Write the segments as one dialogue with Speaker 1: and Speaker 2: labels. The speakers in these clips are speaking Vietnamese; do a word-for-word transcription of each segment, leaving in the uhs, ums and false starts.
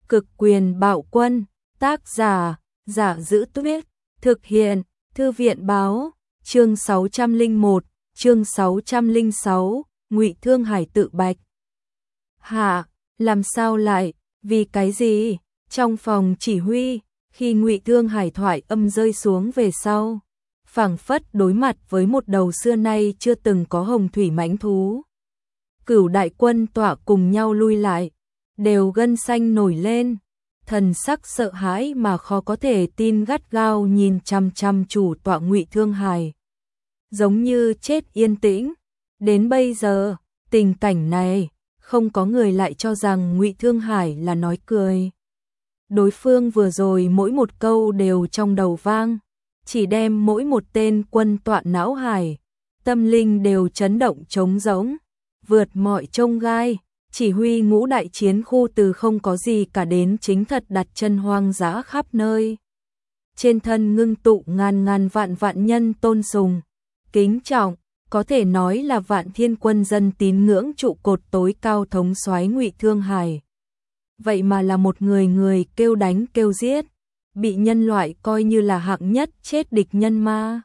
Speaker 1: Cực quyền bạo quân, tác giả, Giả Giữ Tuyết, thực hiện, Thư viện báo, chương sáu trăm lẻ một, chương sáu trăm lẻ sáu, Ngụy Thương Hải tự bạch. Hạ, làm sao lại, vì cái gì? Trong phòng chỉ huy, khi Ngụy Thương Hải thoại âm rơi xuống về sau, phảng phất đối mặt với một đầu xưa nay chưa từng có hồng thủy mãnh thú. Cửu đại quân tọa cùng nhau lui lại, đều gân xanh nổi lên, thần sắc sợ hãi mà khó có thể tin gắt gao nhìn chăm chăm chủ tọa Ngụy Thương Hải. Giống như chết yên tĩnh, đến bây giờ, tình cảnh này, không có người lại cho rằng Ngụy Thương Hải là nói cười. Đối phương vừa rồi mỗi một câu đều trong đầu vang, chỉ đem mỗi một tên quân tọa não hải, tâm linh đều chấn động trống rỗng, vượt mọi chông gai, chỉ huy ngũ đại chiến khu từ không có gì cả đến chính thật đặt chân hoang dã khắp nơi. Trên thân ngưng tụ ngàn ngàn vạn vạn nhân tôn sùng, kính trọng, có thể nói là vạn thiên quân dân tín ngưỡng trụ cột tối cao thống soái Ngụy Thương Hải. Vậy mà là một người người kêu đánh kêu giết, bị nhân loại coi như là hạng nhất chết địch nhân ma.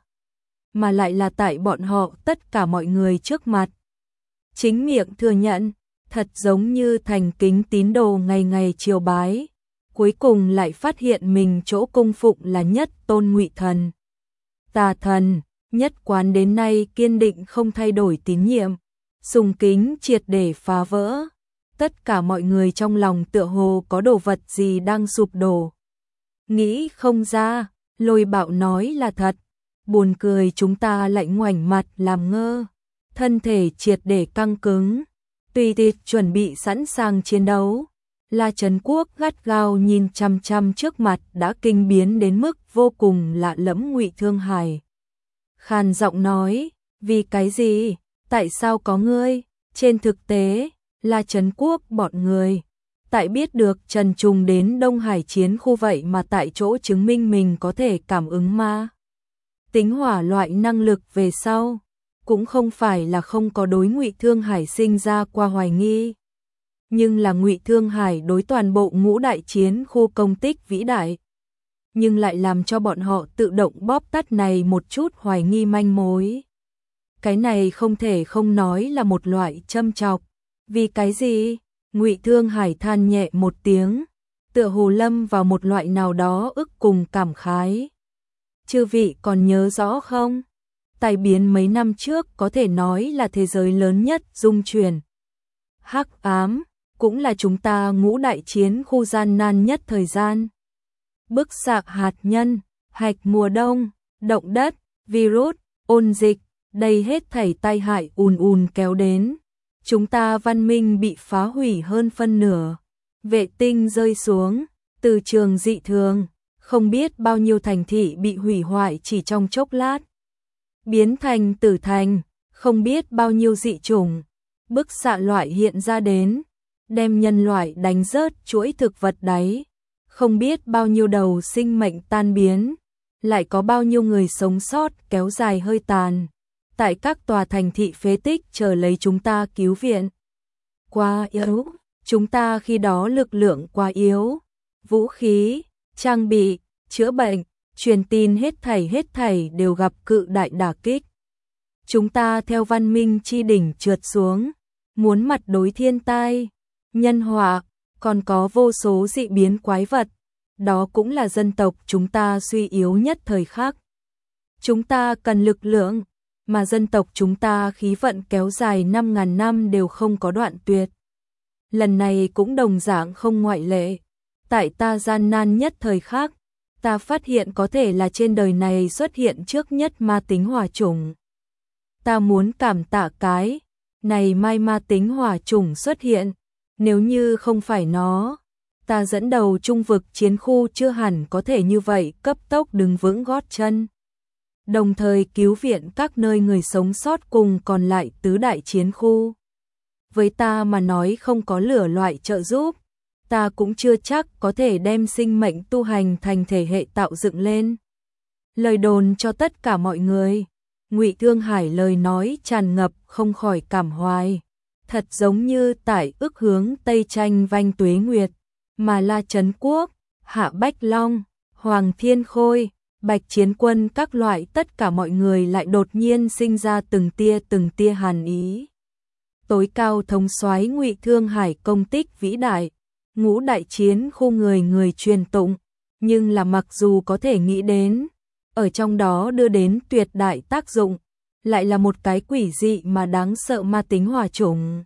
Speaker 1: Mà lại là tại bọn họ tất cả mọi người trước mặt. Chính miệng thừa nhận, thật giống như thành kính tín đồ ngày ngày triều bái. Cuối cùng lại phát hiện mình chỗ cung phụng là nhất tôn Ngụy thần. Tà thần, nhất quán đến nay kiên định không thay đổi tín nhiệm, sùng kính triệt để phá vỡ. Tất cả mọi người trong lòng tựa hồ có đồ vật gì đang sụp đổ. Nghĩ không ra, Lôi Bạo nói là thật. Buồn cười chúng ta lại ngoảnh mặt làm ngơ. Thân thể triệt để căng cứng. Tùy tiệt chuẩn bị sẵn sàng chiến đấu. La Trấn Quốc gắt gao nhìn chăm chăm trước mặt đã kinh biến đến mức vô cùng lạ lẫm Ngụy Thương Hải. Khàn giọng nói, vì cái gì? Tại sao có ngươi? Trên thực tế, La Trấn Quốc bọn người, tại biết được Trần Trùng đến Đông Hải chiến khu vậy mà tại chỗ chứng minh mình có thể cảm ứng ma tính hỏa loại năng lực về sau, cũng không phải là không có đối Ngụy Thương Hải sinh ra qua hoài nghi. Nhưng là Ngụy Thương Hải đối toàn bộ ngũ đại chiến khu công tích vĩ đại, nhưng lại làm cho bọn họ tự động bóp tắt này một chút hoài nghi manh mối. Cái này không thể không nói là một loại châm chọc. Vì cái gì? Ngụy Thương Hải than nhẹ một tiếng, tựa hồ lâm vào một loại nào đó ức cùng cảm khái. Chư vị còn nhớ rõ không? Tai biến mấy năm trước có thể nói là thế giới lớn nhất dung chuyển. Hắc ám, cũng là chúng ta ngũ đại chiến khu gian nan nhất thời gian. Bức xạ hạt nhân, hạch mùa đông, động đất, virus, ôn dịch, đây hết thảy tai hại ùn ùn kéo đến. Chúng ta văn minh bị phá hủy hơn phân nửa, vệ tinh rơi xuống, từ trường dị thường, không biết bao nhiêu thành thị bị hủy hoại chỉ trong chốc lát. Biến thành tử thành, không biết bao nhiêu dị chủng, bức xạ loại hiện ra đến, đem nhân loại đánh rớt chuỗi thực vật đáy, không biết bao nhiêu đầu sinh mệnh tan biến, lại có bao nhiêu người sống sót kéo dài hơi tàn. Tại các tòa thành thị phế tích chờ lấy chúng ta cứu viện. Quá yếu, chúng ta khi đó lực lượng quá yếu, vũ khí, trang bị, chữa bệnh, truyền tin hết thảy hết thảy đều gặp cự đại đả kích. Chúng ta theo văn minh chi đỉnh trượt xuống, muốn mặt đối thiên tai, nhân họa, còn có vô số dị biến quái vật, đó cũng là dân tộc chúng ta suy yếu nhất thời khắc. Chúng ta cần lực lượng, mà dân tộc chúng ta khí vận kéo dài năm ngàn năm đều không có đoạn tuyệt. Lần này cũng đồng dạng không ngoại lệ. Tại ta gian nan nhất thời khắc, ta phát hiện có thể là trên đời này xuất hiện trước nhất ma tính hỏa chủng. Ta muốn cảm tạ cái này mai ma tính hỏa chủng xuất hiện, nếu như không phải nó, ta dẫn đầu trung vực chiến khu chưa hẳn có thể như vậy cấp tốc đứng vững gót chân. Đồng thời cứu viện các nơi người sống sót cùng còn lại tứ đại chiến khu. Với ta mà nói không có lửa loại trợ giúp, ta cũng chưa chắc có thể đem sinh mệnh tu hành thành thể hệ tạo dựng lên. Lời đồn cho tất cả mọi người, Ngụy Thương Hải lời nói tràn ngập không khỏi cảm hoài, thật giống như tại ức hướng Tây tranh vanh tuế nguyệt, mà La Trấn Quốc, Hạ Bách Long, Hoàng Thiên Khôi, Bạch Chiến Quân các loại tất cả mọi người lại đột nhiên sinh ra từng tia từng tia hàn ý. Tối cao thống soái Ngụy Thương Hải công tích vĩ đại, ngũ đại chiến khu người người truyền tụng, nhưng là mặc dù có thể nghĩ đến, ở trong đó đưa đến tuyệt đại tác dụng, lại là một cái quỷ dị mà đáng sợ ma tính hỏa chủng.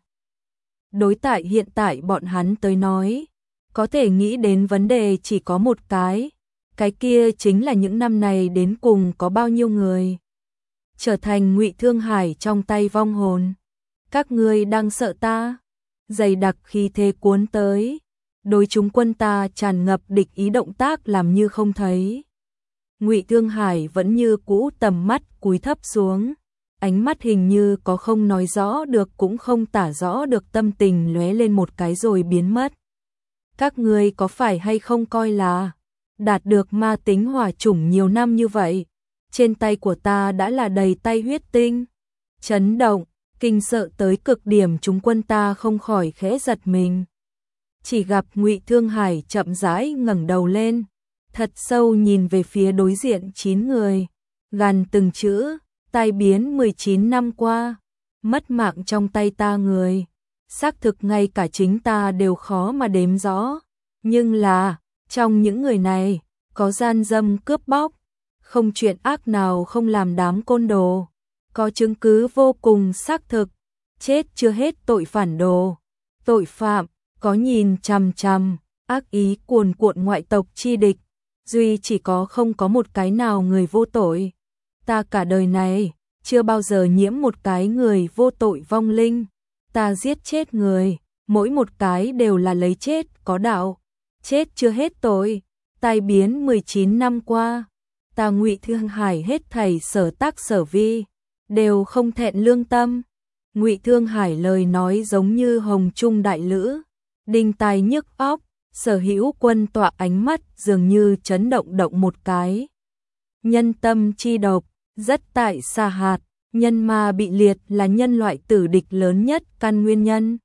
Speaker 1: Đối tại hiện tại bọn hắn tới nói, có thể nghĩ đến vấn đề chỉ có một cái, cái kia chính là những năm này đến cùng có bao nhiêu người trở thành Ngụy Thương Hải trong tay vong hồn. Các ngươi đang sợ ta? Dày đặc khí thế cuốn tới, đối chúng quân ta tràn ngập địch ý, động tác làm như không thấy. Ngụy Thương Hải vẫn như cũ tầm mắt cúi thấp xuống, ánh mắt hình như có không nói rõ được cũng không tả rõ được tâm tình lóe lên một cái rồi biến mất. Các ngươi có phải hay không coi là đạt được ma tính hỏa chủng nhiều năm như vậy, trên tay của ta đã là đầy tay huyết tinh. Chấn động, kinh sợ tới cực điểm, chúng quân ta không khỏi khẽ giật mình. Chỉ gặp Ngụy Thương Hải chậm rãi ngẩng đầu lên, thật sâu nhìn về phía đối diện chín người, gằn từng chữ, tai biến mười chín năm qua, mất mạng trong tay ta người, xác thực ngay cả chính ta đều khó mà đếm rõ, nhưng là, trong những người này, có gian dâm cướp bóc, không chuyện ác nào không làm đám côn đồ, có chứng cứ vô cùng xác thực, chết chưa hết tội phản đồ, tội phạm, có nhìn chằm chằm, ác ý cuồn cuộn ngoại tộc chi địch, duy chỉ có không có một cái nào người vô tội. Ta cả đời này, chưa bao giờ nhiễm một cái người vô tội vong linh, ta giết chết người, mỗi một cái đều là lấy chết có đạo, chết chưa hết tội, tai biến mười chín năm qua, ta Ngụy Thương Hải hết thảy sở tác sở vi, đều không thẹn lương tâm. Ngụy Thương Hải lời nói giống như hồng trung đại lữ, đinh tai nhức óc, sở hữu quân tọa ánh mắt dường như chấn động động một cái. Nhân tâm chi độc, rất tại xa hạt, nhân ma bị liệt là nhân loại tử địch lớn nhất căn nguyên nhân.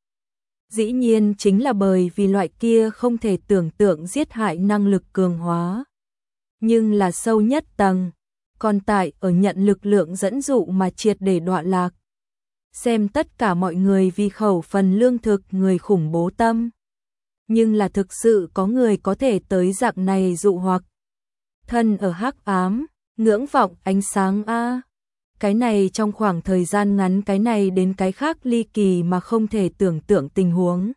Speaker 1: Dĩ nhiên chính là bởi vì loại kia không thể tưởng tượng giết hại năng lực cường hóa. Nhưng là sâu nhất tầng, còn tại ở nhận lực lượng dẫn dụ mà triệt để đọa lạc. Xem tất cả mọi người vì khẩu phần lương thực người khủng bố tâm. Nhưng là thực sự có người có thể tới dạng này dụ hoặc. Thân ở hắc ám, ngưỡng vọng ánh sáng a. Cái này trong khoảng thời gian ngắn, cái này đến cái khác ly kỳ mà không thể tưởng tượng tình huống.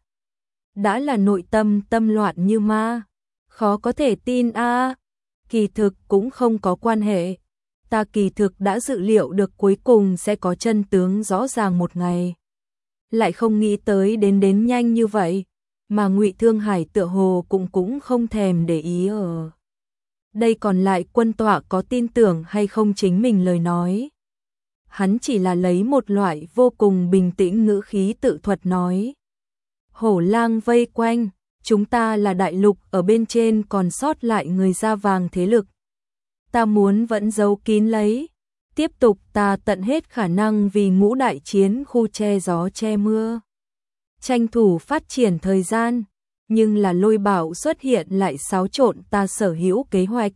Speaker 1: Đã là nội tâm tâm loạn như ma, khó có thể tin a. Kỳ thực cũng không có quan hệ. Ta kỳ thực đã dự liệu được cuối cùng sẽ có chân tướng rõ ràng một ngày. Lại không nghĩ tới đến đến nhanh như vậy, mà Ngụy Thương Hải tựa hồ cũng cũng không thèm để ý ở. Đây còn lại quân tọa có tin tưởng hay không chính mình lời nói. Hắn chỉ là lấy một loại vô cùng bình tĩnh ngữ khí tự thuật nói. Hổ lang vây quanh, chúng ta là đại lục ở bên trên còn sót lại người da vàng thế lực. Ta muốn vẫn giấu kín lấy, tiếp tục ta tận hết khả năng vì ngũ đại chiến khu che gió che mưa. Tranh thủ phát triển thời gian, nhưng là Lôi Bảo xuất hiện lại xáo trộn ta sở hữu kế hoạch.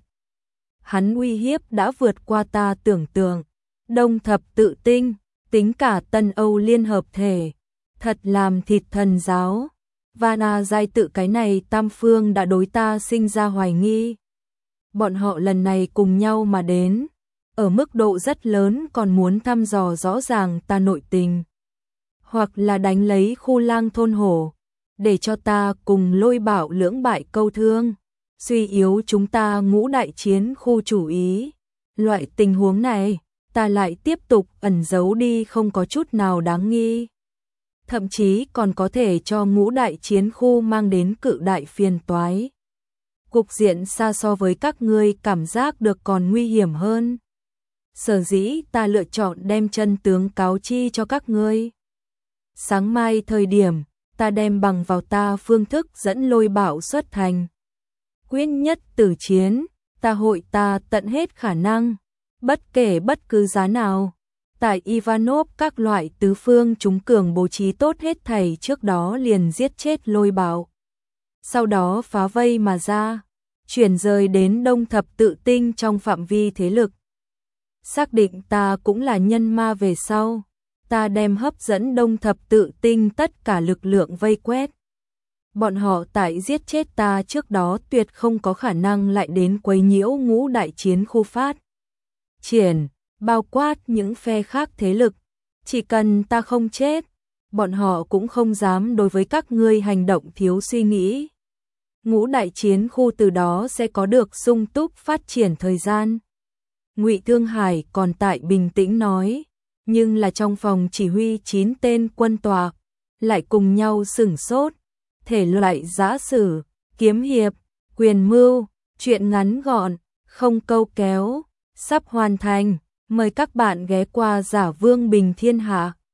Speaker 1: Hắn uy hiếp đã vượt qua ta tưởng tượng. Đông thập tự tinh, tính cả Tân Âu liên hợp thể, thật làm thịt thần giáo. Vana giai tự cái này tam phương đã đối ta sinh ra hoài nghi. Bọn họ lần này cùng nhau mà đến, ở mức độ rất lớn còn muốn thăm dò rõ ràng ta nội tình. Hoặc là đánh lấy khu lang thôn hổ, để cho ta cùng Lôi Bảo lưỡng bại câu thương, suy yếu chúng ta ngũ đại chiến khu chủ ý. Loại tình huống này, ta lại tiếp tục ẩn giấu đi không có chút nào đáng nghi. Thậm chí còn có thể cho ngũ đại chiến khu mang đến cự đại phiền toái. Cục diện xa so với các ngươi cảm giác được còn nguy hiểm hơn. Sở dĩ ta lựa chọn đem chân tướng cáo chi cho các ngươi. Sáng mai thời điểm, ta đem bằng vào ta phương thức dẫn Lôi Bảo xuất thành. Quyết nhất tử chiến, ta hội ta tận hết khả năng, bất kể bất cứ giá nào. Tại Ivanov các loại tứ phương chúng cường bố trí tốt hết thảy trước đó liền giết chết Lôi Bảo. sau đó phá vây mà ra, chuyển rời đến Đông Thập Tự Tinh trong phạm vi thế lực. Xác định ta cũng là nhân ma về sau, ta đem hấp dẫn Đông Thập Tự Tinh tất cả lực lượng vây quét. Bọn họ tại giết chết ta trước đó tuyệt không có khả năng lại đến quấy nhiễu ngũ đại chiến khu phát triển, bao quát những phe khác thế lực. Chỉ cần ta không chết, bọn họ cũng không dám đối với các ngươi hành động thiếu suy nghĩ. Ngũ đại chiến khu từ đó sẽ có được sung túc phát triển thời gian. Ngụy Thương Hải còn tại bình tĩnh nói, nhưng là trong phòng chỉ huy chín tên quân tòa lại cùng nhau sửng sốt. Thể loại giã sử, kiếm hiệp, quyền mưu, truyện ngắn gọn, không câu kéo, sắp hoàn thành. Mời các bạn ghé qua Giả Vương Bình Thiên Hạ.